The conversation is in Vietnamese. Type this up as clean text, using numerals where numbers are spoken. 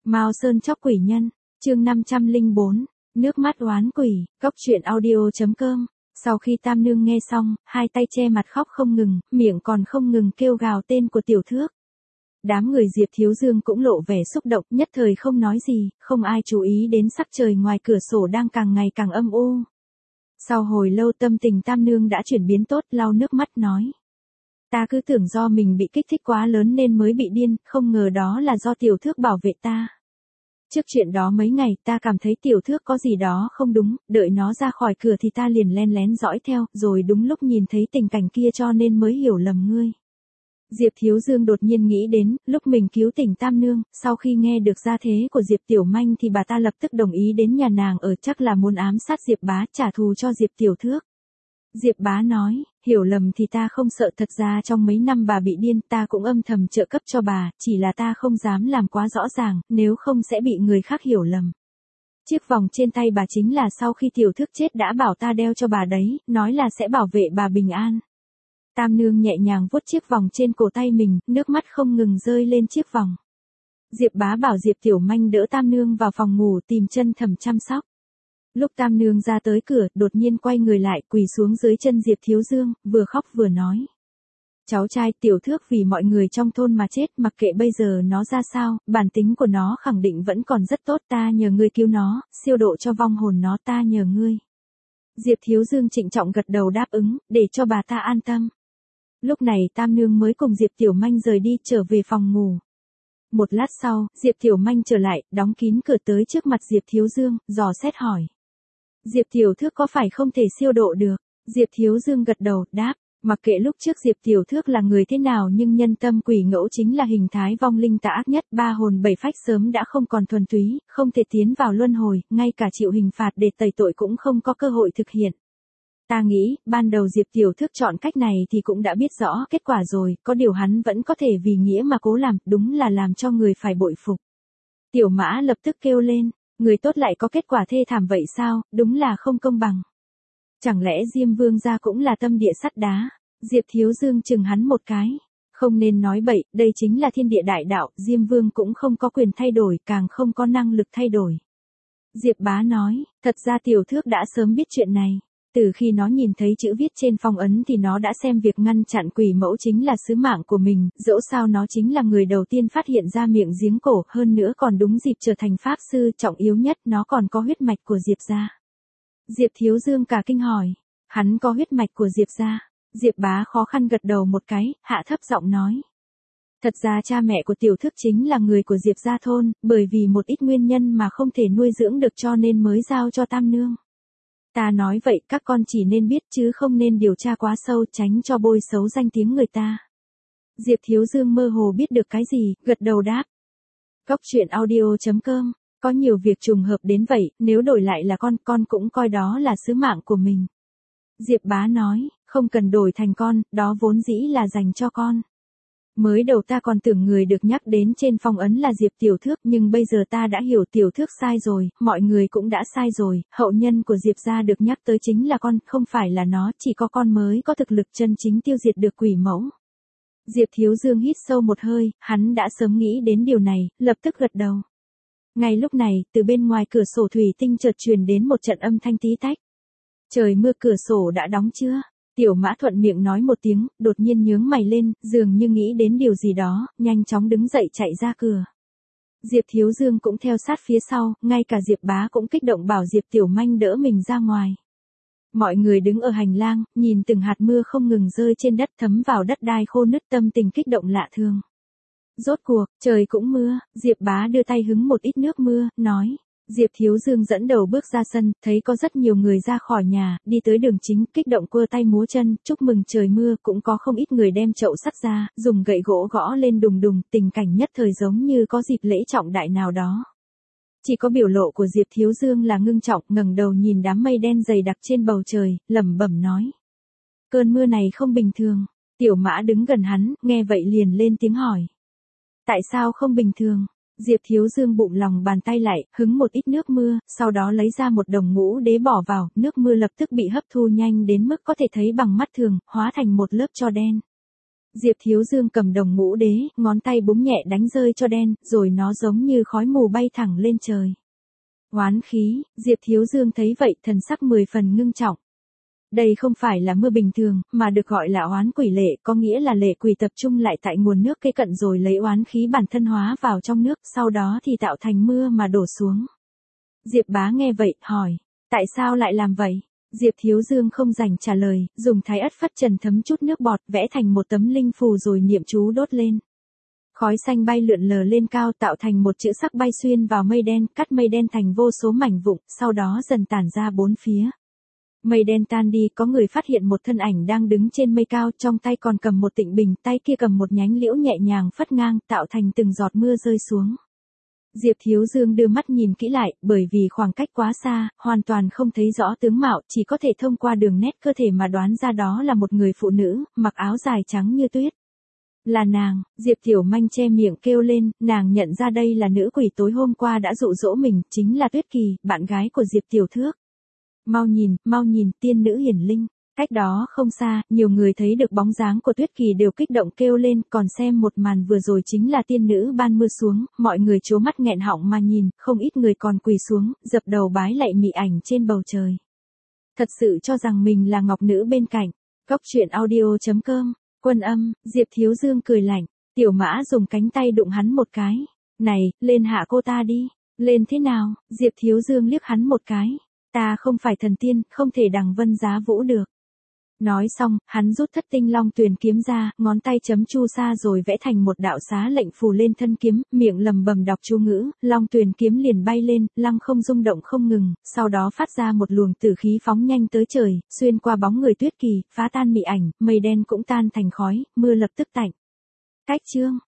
Mao Sơn chóc quỷ nhân, chương 504, nước mắt oán quỷ, Cốc Truyện Audio.com. Sau khi Tam Nương nghe xong, hai tay che mặt khóc không ngừng, miệng còn không ngừng kêu gào tên của Tiểu Thước. Đám người Diệp Thiếu Dương cũng lộ vẻ xúc động, nhất thời không nói gì, không ai chú ý đến sắc trời ngoài cửa sổ đang càng ngày càng âm u. Sau hồi lâu tâm tình Tam Nương đã chuyển biến tốt, lau nước mắt nói. Ta cứ tưởng do mình bị kích thích quá lớn nên mới bị điên, không ngờ đó là do Tiểu Thước bảo vệ ta. Trước chuyện đó mấy ngày ta cảm thấy Tiểu Thước có gì đó không đúng, đợi nó ra khỏi cửa thì ta liền len lén dõi theo, rồi đúng lúc nhìn thấy tình cảnh kia cho nên mới hiểu lầm ngươi. Diệp Thiếu Dương đột nhiên nghĩ đến, lúc mình cứu tỉnh Tam Nương, sau khi nghe được gia thế của Diệp Tiểu Manh thì bà ta lập tức đồng ý đến nhà nàng ở, chắc là muốn ám sát Diệp Bá trả thù cho Diệp Tiểu Thước. Diệp Bá nói, hiểu lầm thì ta không sợ, thật ra trong mấy năm bà bị điên ta cũng âm thầm trợ cấp cho bà, chỉ là ta không dám làm quá rõ ràng, nếu không sẽ bị người khác hiểu lầm. Chiếc vòng trên tay bà chính là sau khi Tiểu Thước chết đã bảo ta đeo cho bà đấy, nói là sẽ bảo vệ bà bình an. Tam Nương nhẹ nhàng vuốt chiếc vòng trên cổ tay mình, nước mắt không ngừng rơi lên chiếc vòng. Diệp Bá bảo Diệp Tiểu Manh đỡ Tam Nương vào phòng ngủ tìm chân thầm chăm sóc. Lúc Tam Nương ra tới cửa, đột nhiên quay người lại, quỳ xuống dưới chân Diệp Thiếu Dương, vừa khóc vừa nói. Cháu trai Tiểu Thước vì mọi người trong thôn mà chết, mặc kệ bây giờ nó ra sao, bản tính của nó khẳng định vẫn còn rất tốt, ta nhờ ngươi cứu nó, siêu độ cho vong hồn nó, ta nhờ ngươi. Diệp Thiếu Dương trịnh trọng gật đầu đáp ứng, để cho bà ta an tâm. Lúc này Tam Nương mới cùng Diệp Tiểu Manh rời đi trở về phòng ngủ. Một lát sau, Diệp Tiểu Manh trở lại, đóng kín cửa tới trước mặt Diệp Thiếu Dương, dò xét hỏi. Diệp Tiểu Thước có phải không thể siêu độ được? Diệp Thiếu Dương gật đầu, đáp, mặc kệ lúc trước Diệp Tiểu Thước là người thế nào nhưng nhân tâm quỷ ngẫu chính là hình thái vong linh tà ác nhất, ba hồn bảy phách sớm đã không còn thuần túy, không thể tiến vào luân hồi, ngay cả chịu hình phạt để tẩy tội cũng không có cơ hội thực hiện. Ta nghĩ, ban đầu Diệp Tiểu Thước chọn cách này thì cũng đã biết rõ kết quả rồi, có điều hắn vẫn có thể vì nghĩa mà cố làm, đúng là làm cho người phải bội phục. Tiểu Mã lập tức kêu lên, người tốt lại có kết quả thê thảm vậy sao, đúng là không công bằng. Chẳng lẽ Diêm Vương gia cũng là tâm địa sắt đá? Diệp Thiếu Dương chừng hắn một cái. Không nên nói bậy, đây chính là thiên địa đại đạo, Diêm Vương cũng không có quyền thay đổi, càng không có năng lực thay đổi. Diệp Bá nói, thật ra Tiểu Thước đã sớm biết chuyện này. Từ khi nó nhìn thấy chữ viết trên phong ấn thì nó đã xem việc ngăn chặn quỷ mẫu chính là sứ mạng của mình, dẫu sao nó chính là người đầu tiên phát hiện ra miệng giếng cổ, hơn nữa còn đúng dịp trở thành pháp sư, trọng yếu nhất nó còn có huyết mạch của Diệp gia. Diệp Thiếu Dương cả kinh hỏi, hắn có huyết mạch của Diệp gia? Diệp Bá khó khăn gật đầu một cái, hạ thấp giọng nói. Thật ra cha mẹ của Tiểu Thước chính là người của Diệp gia thôn, bởi vì một ít nguyên nhân mà không thể nuôi dưỡng được cho nên mới giao cho Tam Nương. Ta nói vậy các con chỉ nên biết chứ không nên điều tra quá sâu, tránh cho bôi xấu danh tiếng người ta. Diệp Thiếu Dương mơ hồ biết được cái gì, gật đầu đáp. Cốc Truyện Audio.com, có nhiều việc trùng hợp đến vậy, nếu đổi lại là con cũng coi đó là sứ mạng của mình. Diệp Bá nói, không cần đổi thành con, đó vốn dĩ là dành cho con. Mới đầu ta còn tưởng người được nhắc đến trên phong ấn là Diệp Tiểu Thước, nhưng bây giờ ta đã hiểu Tiểu Thước sai rồi, mọi người cũng đã sai rồi, hậu nhân của Diệp gia được nhắc tới chính là con, không phải là nó, chỉ có con mới có thực lực chân chính tiêu diệt được quỷ mẫu. Diệp Thiếu Dương hít sâu một hơi, hắn đã sớm nghĩ đến điều này, lập tức gật đầu. Ngay lúc này, từ bên ngoài cửa sổ thủy tinh chợt truyền đến một trận âm thanh tí tách. Trời mưa, cửa sổ đã đóng chưa? Tiểu Mã thuận miệng nói một tiếng, đột nhiên nhướng mày lên, dường như nghĩ đến điều gì đó, nhanh chóng đứng dậy chạy ra cửa. Diệp Thiếu Dương cũng theo sát phía sau, ngay cả Diệp Bá cũng kích động bảo Diệp Tiểu Manh đỡ mình ra ngoài. Mọi người đứng ở hành lang, nhìn từng hạt mưa không ngừng rơi trên đất thấm vào đất đai khô nứt, tâm tình kích động lạ thường. Rốt cuộc, trời cũng mưa, Diệp Bá đưa tay hứng một ít nước mưa, nói. Diệp Thiếu Dương dẫn đầu bước ra sân, thấy có rất nhiều người ra khỏi nhà, đi tới đường chính, kích động quơ tay múa chân, chúc mừng trời mưa, cũng có không ít người đem chậu sắt ra, dùng gậy gỗ gõ lên đùng đùng, tình cảnh nhất thời giống như có dịp lễ trọng đại nào đó. Chỉ có biểu lộ của Diệp Thiếu Dương là ngưng trọng, ngẩng đầu nhìn đám mây đen dày đặc trên bầu trời, lẩm bẩm nói. Cơn mưa này không bình thường. Tiểu Mã đứng gần hắn, nghe vậy liền lên tiếng hỏi. Tại sao không bình thường? Diệp Thiếu Dương bụng lòng bàn tay lại, hứng một ít nước mưa, sau đó lấy ra một đồng ngũ đế bỏ vào, nước mưa lập tức bị hấp thu nhanh đến mức có thể thấy bằng mắt thường, hóa thành một lớp tro đen. Diệp Thiếu Dương cầm đồng ngũ đế, ngón tay búng nhẹ đánh rơi cho đen, rồi nó giống như khói mù bay thẳng lên trời. Oán khí, Diệp Thiếu Dương thấy vậy thần sắc 10 phần ngưng trọng. Đây không phải là mưa bình thường, mà được gọi là oán quỷ lệ, có nghĩa là lệ quỷ tập trung lại tại nguồn nước cây cận rồi lấy oán khí bản thân hóa vào trong nước, sau đó thì tạo thành mưa mà đổ xuống. Diệp Bá nghe vậy, hỏi, tại sao lại làm vậy? Diệp Thiếu Dương không dành trả lời, dùng thái ất phất trần thấm chút nước bọt vẽ thành một tấm linh phù rồi niệm chú đốt lên. Khói xanh bay lượn lờ lên cao tạo thành một chữ sắc bay xuyên vào mây đen, cắt mây đen thành vô số mảnh vụn, sau đó dần tản ra bốn phía. Mây đen tan đi, có người phát hiện một thân ảnh đang đứng trên mây cao, trong tay còn cầm một tịnh bình, tay kia cầm một nhánh liễu nhẹ nhàng phất ngang, tạo thành từng giọt mưa rơi xuống. Diệp Thiếu Dương đưa mắt nhìn kỹ lại, bởi vì khoảng cách quá xa, hoàn toàn không thấy rõ tướng mạo, chỉ có thể thông qua đường nét cơ thể mà đoán ra đó là một người phụ nữ, mặc áo dài trắng như tuyết. Là nàng, Diệp Tiểu Manh che miệng kêu lên, nàng nhận ra đây là nữ quỷ tối hôm qua đã dụ dỗ mình, chính là Tuyết Kỳ, bạn gái của Diệp Tiểu Thước. Mau nhìn, tiên nữ hiển linh. Cách đó không xa, nhiều người thấy được bóng dáng của Tuyết Kỳ đều kích động kêu lên, còn xem một màn vừa rồi chính là tiên nữ ban mưa xuống, mọi người trố mắt nghẹn họng mà nhìn, không ít người còn quỳ xuống, dập đầu bái lạy mị ảnh trên bầu trời. Thật sự cho rằng mình là ngọc nữ bên cạnh. Góc truyện audio.com, Quân Âm, Diệp Thiếu Dương cười lạnh, Tiểu Mã dùng cánh tay đụng hắn một cái. Này, lên hạ cô ta đi. Lên thế nào? Diệp Thiếu Dương liếc hắn một cái. Ta không phải thần tiên, không thể đằng vân giá vũ được. Nói xong, hắn rút thất tinh long tuyền kiếm ra, ngón tay chấm chu sa rồi vẽ thành một đạo xá lệnh phù lên thân kiếm, miệng lầm bầm đọc chú ngữ, long tuyền kiếm liền bay lên, lăng không rung động không ngừng, sau đó phát ra một luồng tử khí phóng nhanh tới trời, xuyên qua bóng người Tuyết Kỳ, phá tan mị ảnh, mây đen cũng tan thành khói, mưa lập tức tạnh. Cách chương